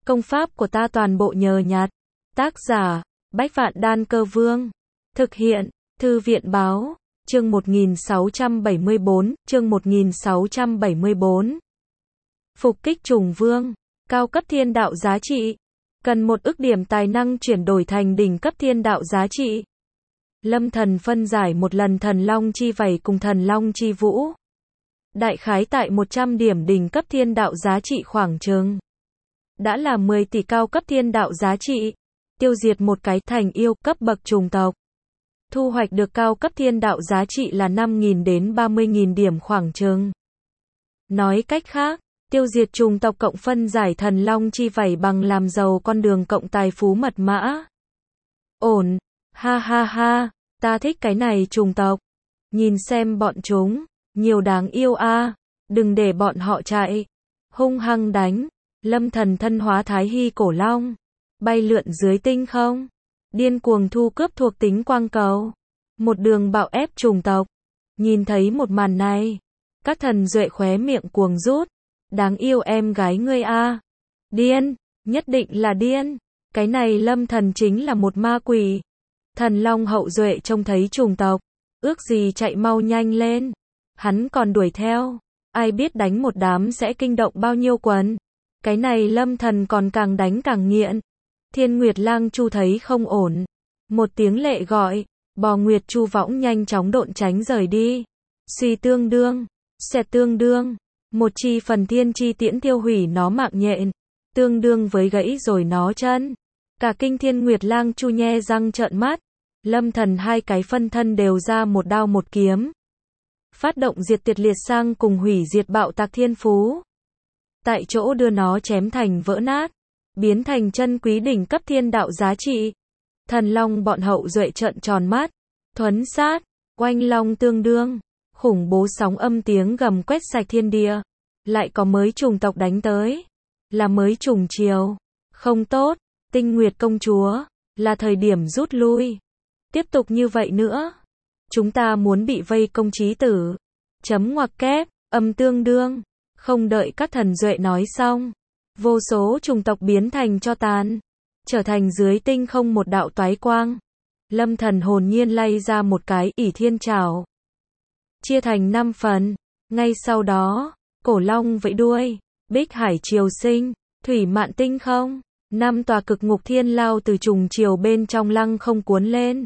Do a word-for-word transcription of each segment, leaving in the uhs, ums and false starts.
Công pháp của ta toàn bộ nhờ nhặt. Tác giả, Bách Vạn Đan Cơ Vương. Thực hiện, Thư viện báo, chương một nghìn sáu trăm bảy mươi bốn, chương một nghìn sáu trăm bảy mươi bốn. Phục kích trùng vương, cao cấp thiên đạo giá trị. Cần một ức điểm tài năng chuyển đổi thành đỉnh cấp thiên đạo giá trị. Lâm Thần phân giải một lần thần long chi vảy cùng thần long chi vũ. Đại khái tại một trăm điểm đỉnh cấp thiên đạo giá trị khoảng chừng. Đã là mười tỷ cao cấp thiên đạo giá trị. Tiêu diệt một cái thành yêu cấp bậc trùng tộc. Thu hoạch được cao cấp thiên đạo giá trị là năm nghìn đến ba mươi nghìn điểm khoảng chừng. Nói cách khác, tiêu diệt trùng tộc cộng phân giải thần long chi vảy bằng làm giàu con đường cộng tài phú mật mã. Ổn, ha ha ha, ta thích cái này trùng tộc. Nhìn xem bọn chúng, nhiều đáng yêu a, à. Đừng để bọn họ chạy. Hung hăng đánh, Lâm Thần thân hóa Thái Hy cổ long, bay lượn dưới tinh không, điên cuồng thu cướp thuộc tính quang cầu, một đường bạo ép trùng tộc. Nhìn thấy một màn này, các thần duệ khóe miệng cuồng rút. Đáng yêu em gái ngươi a. À. Điên, nhất định là điên. Cái này Lâm Thần chính là một ma quỷ. Thần long hậu duệ trông thấy trùng tộc, ước gì chạy mau nhanh lên. Hắn còn đuổi theo, ai biết đánh một đám sẽ kinh động bao nhiêu quần. Cái này Lâm Thần còn càng đánh càng nghiện. Thiên Nguyệt Lang Chu thấy không ổn, một tiếng lệ gọi, bò Nguyệt Chu võng nhanh chóng độn tránh rời đi. Suy tương đương, xẹt tương đương, một chi phần thiên chi tiễn tiêu hủy nó mạng nhện, tương đương với gãy rồi nó chân. Cả kinh Thiên Nguyệt Lang Chu nhe răng trợn mắt. Lâm Thần hai cái phân thân đều ra một đao một kiếm. Phát động diệt tiệt liệt sang cùng hủy diệt bạo tạc thiên phú. Tại chỗ đưa nó chém thành vỡ nát, biến thành chân quý đỉnh cấp thiên đạo giá trị. Thần long bọn hậu duệ trợn tròn mắt, thuấn sát, oanh long tương đương, khủng bố sóng âm tiếng gầm quét sạch thiên địa. Lại có mới trùng tộc đánh tới, là mới trùng chiều. Không tốt, Tinh Nguyệt công chúa, là thời điểm rút lui. Tiếp tục như vậy nữa, chúng ta muốn bị vây công chí tử. Chấm ngoặc kép, âm tương đương. Không đợi các thần duệ nói xong, vô số trùng tộc biến thành tro tàn, trở thành dưới tinh không một đạo toái quang. Lâm Thần hồn nhiên lay ra một cái ỷ thiên trảo, chia thành năm phần. Ngay sau đó, cổ long vẫy đuôi, bích hải triều sinh, thủy mạn tinh không, năm tòa cực ngục thiên lao từ trùng chiều bên trong lăng không cuốn lên.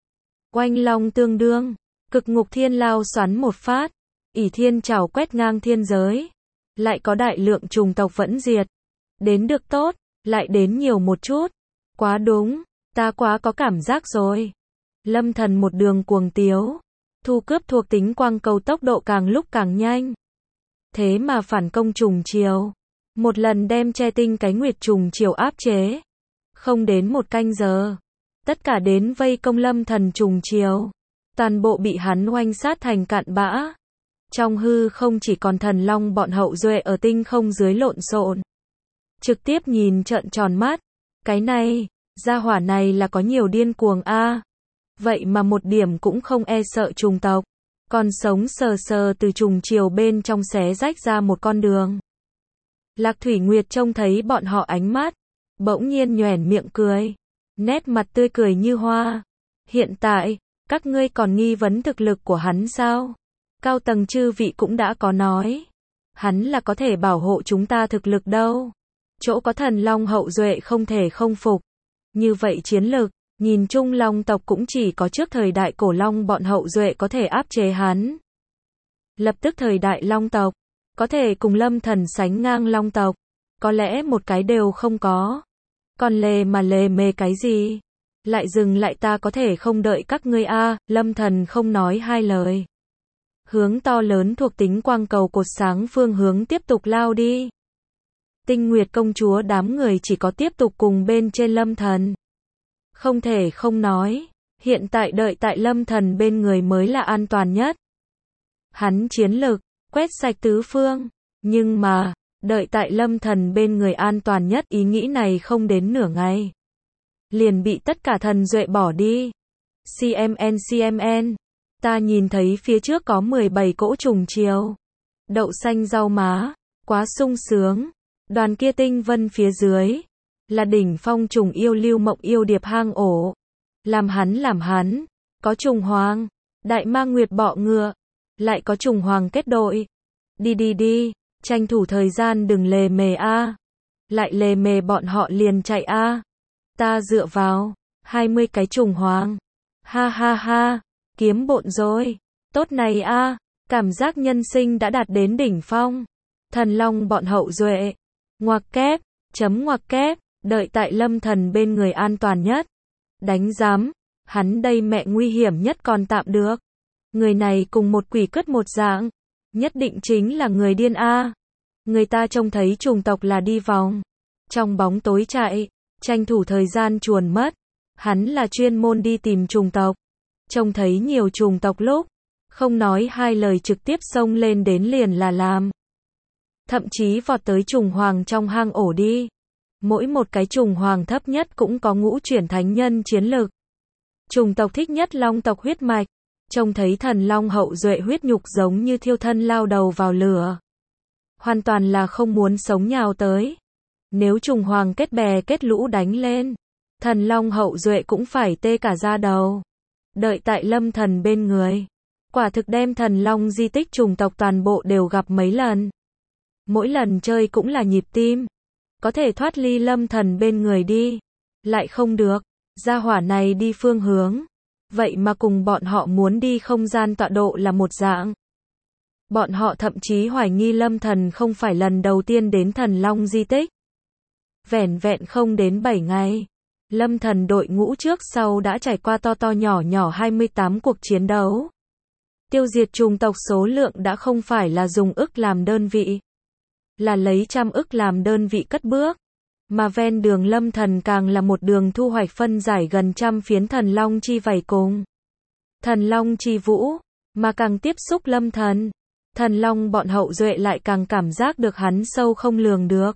Oanh long tương đương, cực ngục thiên lao xoắn một phát, ỷ thiên trảo quét ngang thiên giới. Lại có đại lượng trùng tộc vẫn diệt. Đến được tốt, lại đến nhiều một chút. Quá đúng, ta quá có cảm giác rồi. Lâm Thần một đường cuồng tiếu, thu cướp thuộc tính quang cầu tốc độ càng lúc càng nhanh. Thế mà phản công trùng chiều, một lần đem che tinh cái nguyệt trùng chiều áp chế. Không đến một canh giờ, tất cả đến vây công Lâm Thần trùng chiều, toàn bộ bị hắn oanh sát thành cạn bã. Trong hư không chỉ còn thần long bọn hậu duệ ở tinh không dưới lộn xộn. Trực tiếp nhìn trợn tròn mắt. Cái này, gia hỏa này là có nhiều điên cuồng a. À. Vậy mà một điểm cũng không e sợ trùng tộc. Còn sống sờ sờ từ trùng chiều bên trong xé rách ra một con đường. Lạc Thủy Nguyệt trông thấy bọn họ ánh mắt, bỗng nhiên nhoẻn miệng cười. Nét mặt tươi cười như hoa. Hiện tại, các ngươi còn nghi vấn thực lực của hắn sao? Cao tầng chư vị cũng đã có nói. Hắn là có thể bảo hộ chúng ta thực lực đâu. Chỗ có thần long hậu duệ không thể không phục. Như vậy chiến lực, nhìn chung long tộc cũng chỉ có trước thời đại cổ long bọn hậu duệ có thể áp chế hắn. Lập tức thời đại long tộc, có thể cùng Lâm Thần sánh ngang long tộc. Có lẽ một cái đều không có. Còn lề mà lề mề cái gì? Lại dừng lại ta có thể không đợi các ngươi a. À. Lâm Thần không nói hai lời. Hướng to lớn thuộc tính quang cầu cột sáng phương hướng tiếp tục lao đi. Tinh Nguyệt công chúa đám người chỉ có tiếp tục cùng bên trên Lâm Thần. Không thể không nói, hiện tại đợi tại Lâm Thần bên người mới là an toàn nhất. Hắn chiến lực, quét sạch tứ phương. Nhưng mà, đợi tại Lâm Thần bên người an toàn nhất ý nghĩ này không đến nửa ngày. Liền bị tất cả thần duệ bỏ đi. xê em en xê em en. Ta nhìn thấy phía trước có mười bảy cỗ trùng chiều. Đậu xanh rau má, quá sung sướng. Đoàn kia tinh vân phía dưới, là đỉnh phong trùng yêu Lưu Mộng yêu điệp hang ổ. Làm hắn làm hắn, có trùng hoàng, đại ma nguyệt bọ ngựa, lại có trùng hoàng kết đội. Đi đi đi, tranh thủ thời gian đừng lề mề a. Lại lề mề bọn họ liền chạy a. Ta dựa vào, hai mươi cái trùng hoàng. Ha ha ha, kiếm bộn rồi. Tốt này a, cảm giác nhân sinh đã đạt đến đỉnh phong. Thần long bọn hậu duệ. Ngoặc kép, chấm ngoặc kép, đợi tại Lâm Thần bên người an toàn nhất. Đánh giám, hắn đây mẹ nguy hiểm nhất còn tạm được. Người này cùng một quỷ cất một dạng, nhất định chính là người điên a. Người ta trông thấy trùng tộc là đi vòng trong bóng tối chạy, tranh thủ thời gian chuồn mất. Hắn là chuyên môn đi tìm trùng tộc. Trông thấy nhiều trùng tộc lúc, không nói hai lời trực tiếp xông lên đến liền là làm. Thậm chí vọt tới trùng hoàng trong hang ổ đi. Mỗi một cái trùng hoàng thấp nhất cũng có ngũ chuyển thánh nhân chiến lực. Trùng tộc thích nhất long tộc huyết mạch. Trông thấy thần long hậu duệ huyết nhục giống như thiêu thân lao đầu vào lửa. Hoàn toàn là không muốn sống nhào tới. Nếu trùng hoàng kết bè kết lũ đánh lên, thần long hậu duệ cũng phải tê cả da đầu. Đợi tại Lâm Thần bên người, quả thực đem thần long di tích trùng tộc toàn bộ đều gặp mấy lần. Mỗi lần chơi cũng là nhịp tim. Có thể thoát ly Lâm Thần bên người đi, lại không được. Gia hỏa này đi phương hướng, vậy mà cùng bọn họ muốn đi không gian tọa độ là một dạng. Bọn họ thậm chí hoài nghi Lâm Thần không phải lần đầu tiên đến thần long di tích. Vẻn vẹn không đến bảy ngày, Lâm Thần đội ngũ trước sau đã trải qua to to nhỏ nhỏ hai mươi tám cuộc chiến đấu. Tiêu diệt trùng tộc số lượng đã không phải là dùng ức làm đơn vị, là lấy trăm ức làm đơn vị cất bước. Mà ven đường Lâm Thần càng là một đường thu hoạch phân giải gần trăm phiến thần long chi vảy cùng thần long chi vũ, mà càng tiếp xúc Lâm Thần, thần long bọn hậu duệ lại càng cảm giác được hắn sâu không lường được.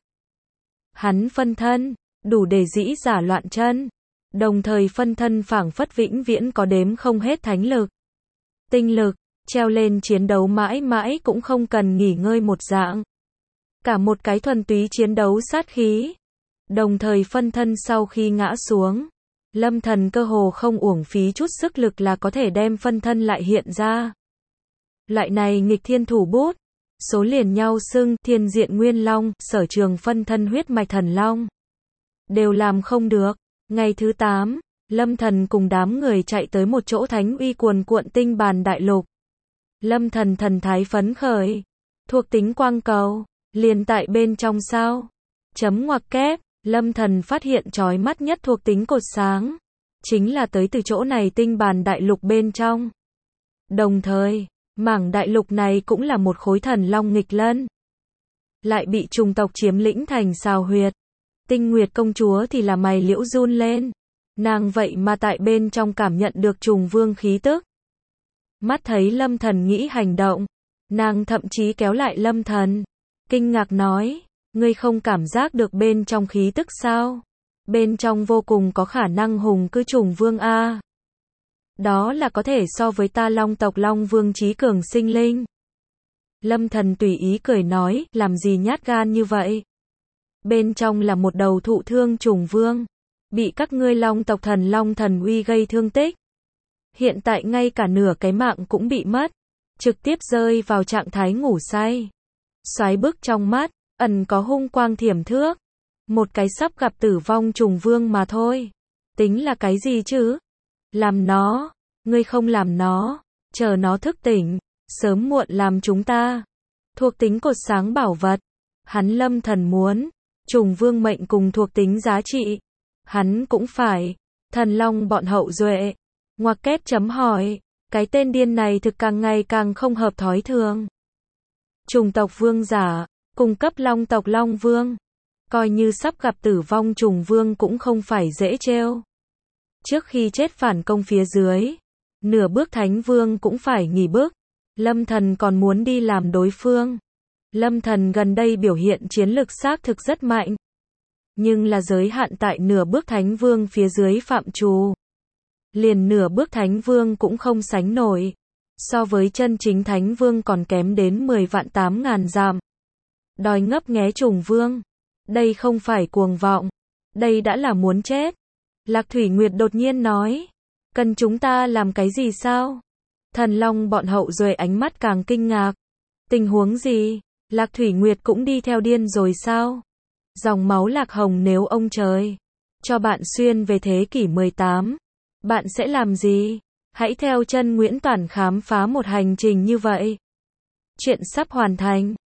Hắn phân thân, đủ để dĩ giả loạn chân, đồng thời phân thân phảng phất vĩnh viễn có đếm không hết thánh lực, tinh lực, treo lên chiến đấu mãi mãi cũng không cần nghỉ ngơi một dạng. Cả một cái thuần túy chiến đấu sát khí. Đồng thời phân thân sau khi ngã xuống, Lâm Thần cơ hồ không uổng phí chút sức lực là có thể đem phân thân lại hiện ra. Loại này nghịch thiên thủ bút, số liền nhau xưng thiên diện nguyên long, sở trường phân thân huyết mạch thần long, đều làm không được. Ngày thứ tám, Lâm Thần cùng đám người chạy tới một chỗ thánh uy cuồn cuộn tinh bàn đại lục. Lâm Thần thần thái phấn khởi, thuộc tính quang cầu, liền tại bên trong sao. Chấm ngoặc kép, Lâm Thần phát hiện chói mắt nhất thuộc tính cột sáng, chính là tới từ chỗ này tinh bàn đại lục bên trong. Đồng thời, mảng đại lục này cũng là một khối thần long nghịch lân. Lại bị trùng tộc chiếm lĩnh thành xào huyệt. Tinh Nguyệt công chúa thì là mày liễu run lên. Nàng vậy mà tại bên trong cảm nhận được trùng vương khí tức. Mắt thấy Lâm Thần nghĩ hành động, nàng thậm chí kéo lại Lâm Thần, kinh ngạc nói, ngươi không cảm giác được bên trong khí tức sao? Bên trong vô cùng có khả năng hùng cư trùng vương a. Đó là có thể so với ta long tộc long vương trí cường sinh linh. Lâm Thần tùy ý cười nói, làm gì nhát gan như vậy? Bên trong là một đầu thụ thương trùng vương, bị các ngươi long tộc thần long thần uy gây thương tích. Hiện tại ngay cả nửa cái mạng cũng bị mất, trực tiếp rơi vào trạng thái ngủ say. Xoáy bức trong mắt, ẩn có hung quang thiểm thước. Một cái sắp gặp tử vong trùng vương mà thôi. Tính là cái gì chứ? Làm nó, ngươi không làm nó, chờ nó thức tỉnh, sớm muộn làm chúng ta. Thuộc tính cột sáng bảo vật, hắn Lâm Thần muốn, trùng vương mệnh cùng thuộc tính giá trị, hắn cũng phải. Thần long bọn hậu duệ, ngoặc kép chấm hỏi, cái tên điên này thực càng ngày càng không hợp thói thường. Trùng tộc vương giả, cung cấp long tộc long vương, coi như sắp gặp tử vong trùng vương cũng không phải dễ trêu. Trước khi chết phản công phía dưới, nửa bước thánh vương cũng phải nghỉ bước. Lâm Thần còn muốn đi làm đối phương. Lâm Thần gần đây biểu hiện chiến lực xác thực rất mạnh, nhưng là giới hạn tại nửa bước thánh vương phía dưới phạm trù. Liền nửa bước thánh vương cũng không sánh nổi. So với chân chính thánh vương còn kém đến mười vạn tám ngàn dặm. Đòi ngấp nghé trùng vương. Đây không phải cuồng vọng. Đây đã là muốn chết. Lạc Thủy Nguyệt đột nhiên nói. Cần chúng ta làm cái gì sao? Thần Long bọn Hậu Duệ ánh mắt càng kinh ngạc. Tình huống gì? Lạc Thủy Nguyệt cũng đi theo điên rồi sao? Dòng máu Lạc Hồng nếu ông trời cho bạn xuyên về thế kỷ mười tám, bạn sẽ làm gì? Hãy theo chân Nguyễn Toản khám phá một hành trình như vậy. Chuyện sắp hoàn thành.